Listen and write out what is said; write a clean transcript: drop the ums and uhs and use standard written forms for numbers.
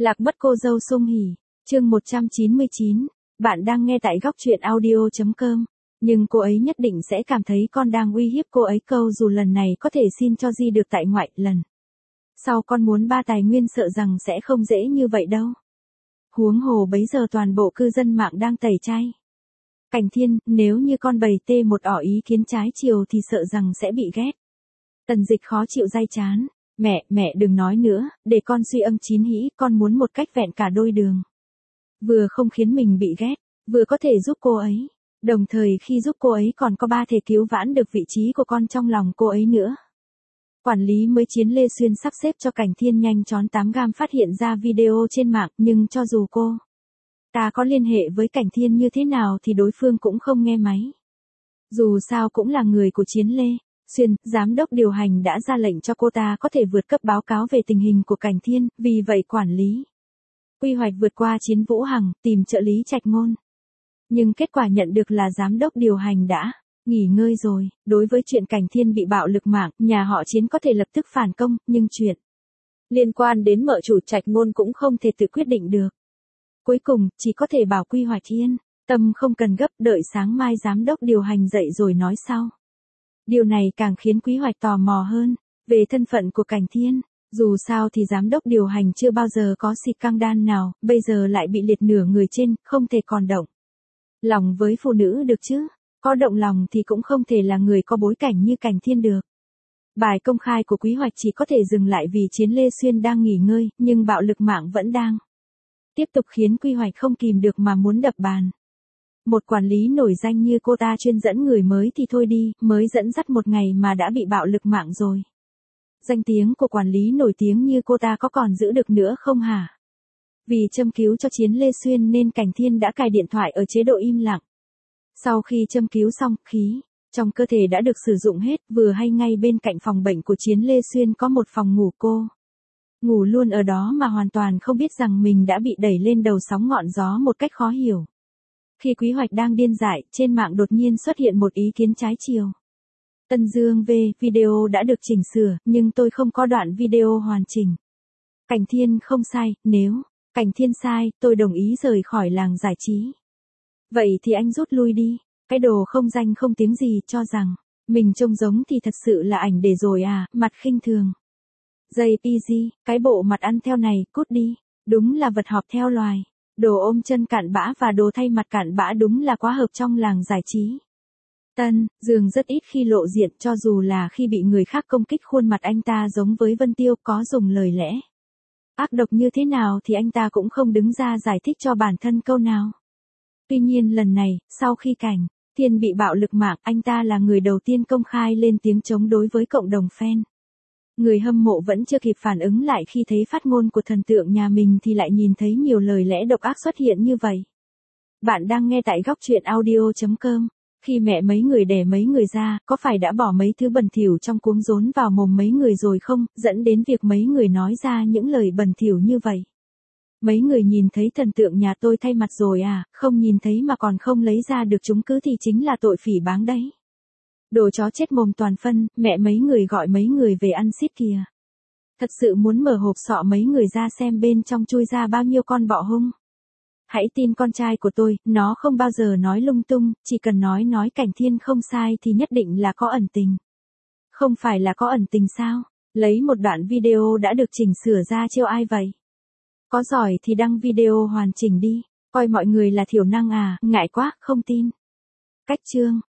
Lạc mất cô dâu Sung Hỉ, chương 199, bạn đang nghe tại góc truyện audio.com. Nhưng cô ấy nhất định sẽ cảm thấy con đang uy hiếp cô ấy câu dù lần này có thể xin cho Di được tại ngoại lần. Sau con muốn ba tài nguyên sợ rằng sẽ không dễ như vậy đâu. Huống hồ bấy giờ toàn bộ cư dân mạng đang tẩy chay. Cảnh Thiên, nếu như con bày tê một ý kiến trái chiều thì sợ rằng sẽ bị ghét. Tần Dịch khó chịu day chán. Mẹ đừng nói nữa, để con suy âm chín hĩ, con muốn một cách vẹn cả đôi đường. Vừa không khiến mình bị ghét, vừa có thể giúp cô ấy. Đồng thời khi giúp cô ấy còn có ba thể cứu vãn được vị trí của con trong lòng cô ấy nữa. Quản lý mới Chiến Lê Xuyên sắp xếp cho Cảnh Thiên nhanh chóng 8 gam phát hiện ra video trên mạng, nhưng cho dù ta có liên hệ với Cảnh Thiên như thế nào thì đối phương cũng không nghe máy. Dù sao cũng là người của Chiến Lê Xuyên, giám đốc điều hành đã ra lệnh cho cô ta có thể vượt cấp báo cáo về tình hình của Cảnh Thiên, vì vậy quản lý quy hoạch vượt qua Chiến Vũ Hằng, tìm trợ lý Trạch Ngôn. Nhưng kết quả nhận được là giám đốc điều hành đã nghỉ ngơi rồi. Đối với chuyện Cảnh Thiên bị bạo lực mạng, nhà họ Chiến có thể lập tức phản công, nhưng chuyện liên quan đến mợ chủ Trạch Ngôn cũng không thể tự quyết định được. Cuối cùng, chỉ có thể bảo quy hoạch yên tâm không cần gấp, đợi sáng mai giám đốc điều hành dậy rồi nói sau. Điều này càng khiến quy hoạch tò mò hơn về thân phận của Cảnh Thiên. Dù sao thì giám đốc điều hành chưa bao giờ có xịt căng đan nào, bây giờ lại bị liệt nửa người trên, không thể còn động lòng với phụ nữ được chứ. Có động lòng thì cũng không thể là người có bối cảnh như Cảnh Thiên được. Bài công khai của quy hoạch chỉ có thể dừng lại vì Chiến Lê Xuyên đang nghỉ ngơi, nhưng bạo lực mạng vẫn đang tiếp tục khiến quy hoạch không kìm được mà muốn đập bàn. Một quản lý nổi danh như cô ta chuyên dẫn người mới thì thôi đi, mới dẫn dắt một ngày mà đã bị bạo lực mạng rồi. Danh tiếng của quản lý nổi tiếng như cô ta có còn giữ được nữa không hả? Vì châm cứu cho Chiến Lê Xuyên nên Cảnh Thiên đã cài điện thoại ở chế độ im lặng. Sau khi châm cứu xong, khí trong cơ thể đã được sử dụng hết, vừa hay ngay bên cạnh phòng bệnh của Chiến Lê Xuyên có một phòng ngủ cô. Ngủ luôn ở đó mà hoàn toàn không biết rằng mình đã bị đẩy lên đầu sóng ngọn gió một cách khó hiểu. Khi quy hoạch đang điên dại, trên mạng đột nhiên xuất hiện một ý kiến trái chiều. Tân Dương V, video đã được chỉnh sửa, nhưng tôi không có đoạn video hoàn chỉnh. Cảnh Thiên không sai, nếu Cảnh Thiên sai, tôi đồng ý rời khỏi làng giải trí. Vậy thì anh rút lui đi, cái đồ không danh không tiếng gì, cho rằng mình trông giống thì thật sự là ảnh để rồi à, mặt khinh thường. JPG, cái bộ mặt ăn theo này, cút đi, đúng là vật họp theo loài. Đồ ôm chân cạn bã và đồ thay mặt cạn bã đúng là quá hợp trong làng giải trí. Tân Dương rất ít khi lộ diện, cho dù là khi bị người khác công kích khuôn mặt anh ta giống với Vân Tiêu, có dùng lời lẽ ác độc như thế nào thì anh ta cũng không đứng ra giải thích cho bản thân câu nào. Tuy nhiên lần này, sau khi Cảnh Thiên bị bạo lực mạng, anh ta là người đầu tiên công khai lên tiếng chống đối với cộng đồng fan. Người hâm mộ vẫn chưa kịp phản ứng lại khi thấy phát ngôn của thần tượng nhà mình thì lại nhìn thấy nhiều lời lẽ độc ác xuất hiện như vậy. Bạn đang nghe tại góc truyện audio.com. Khi mẹ mấy người đẻ mấy người ra, có phải đã bỏ mấy thứ bẩn thỉu trong cuống rốn vào mồm mấy người rồi không, dẫn đến việc mấy người nói ra những lời bẩn thỉu như vậy. Mấy người nhìn thấy thần tượng nhà tôi thay mặt rồi à, không nhìn thấy mà còn không lấy ra được chứng cứ thì chính là tội phỉ báng đấy. Đồ chó chết mồm toàn phân, mẹ mấy người gọi mấy người về ăn xít kìa. Thật sự muốn mở hộp sọ mấy người ra xem bên trong chui ra bao nhiêu con bọ hung. Hãy tin con trai của tôi, nó không bao giờ nói lung tung, chỉ cần nói Cảnh Thiên không sai thì nhất định là có ẩn tình. Không phải là có ẩn tình sao? Lấy một đoạn video đã được chỉnh sửa ra trêu ai vậy? Có giỏi thì đăng video hoàn chỉnh đi, coi mọi người là thiểu năng à, ngại quá, không tin. Cách chương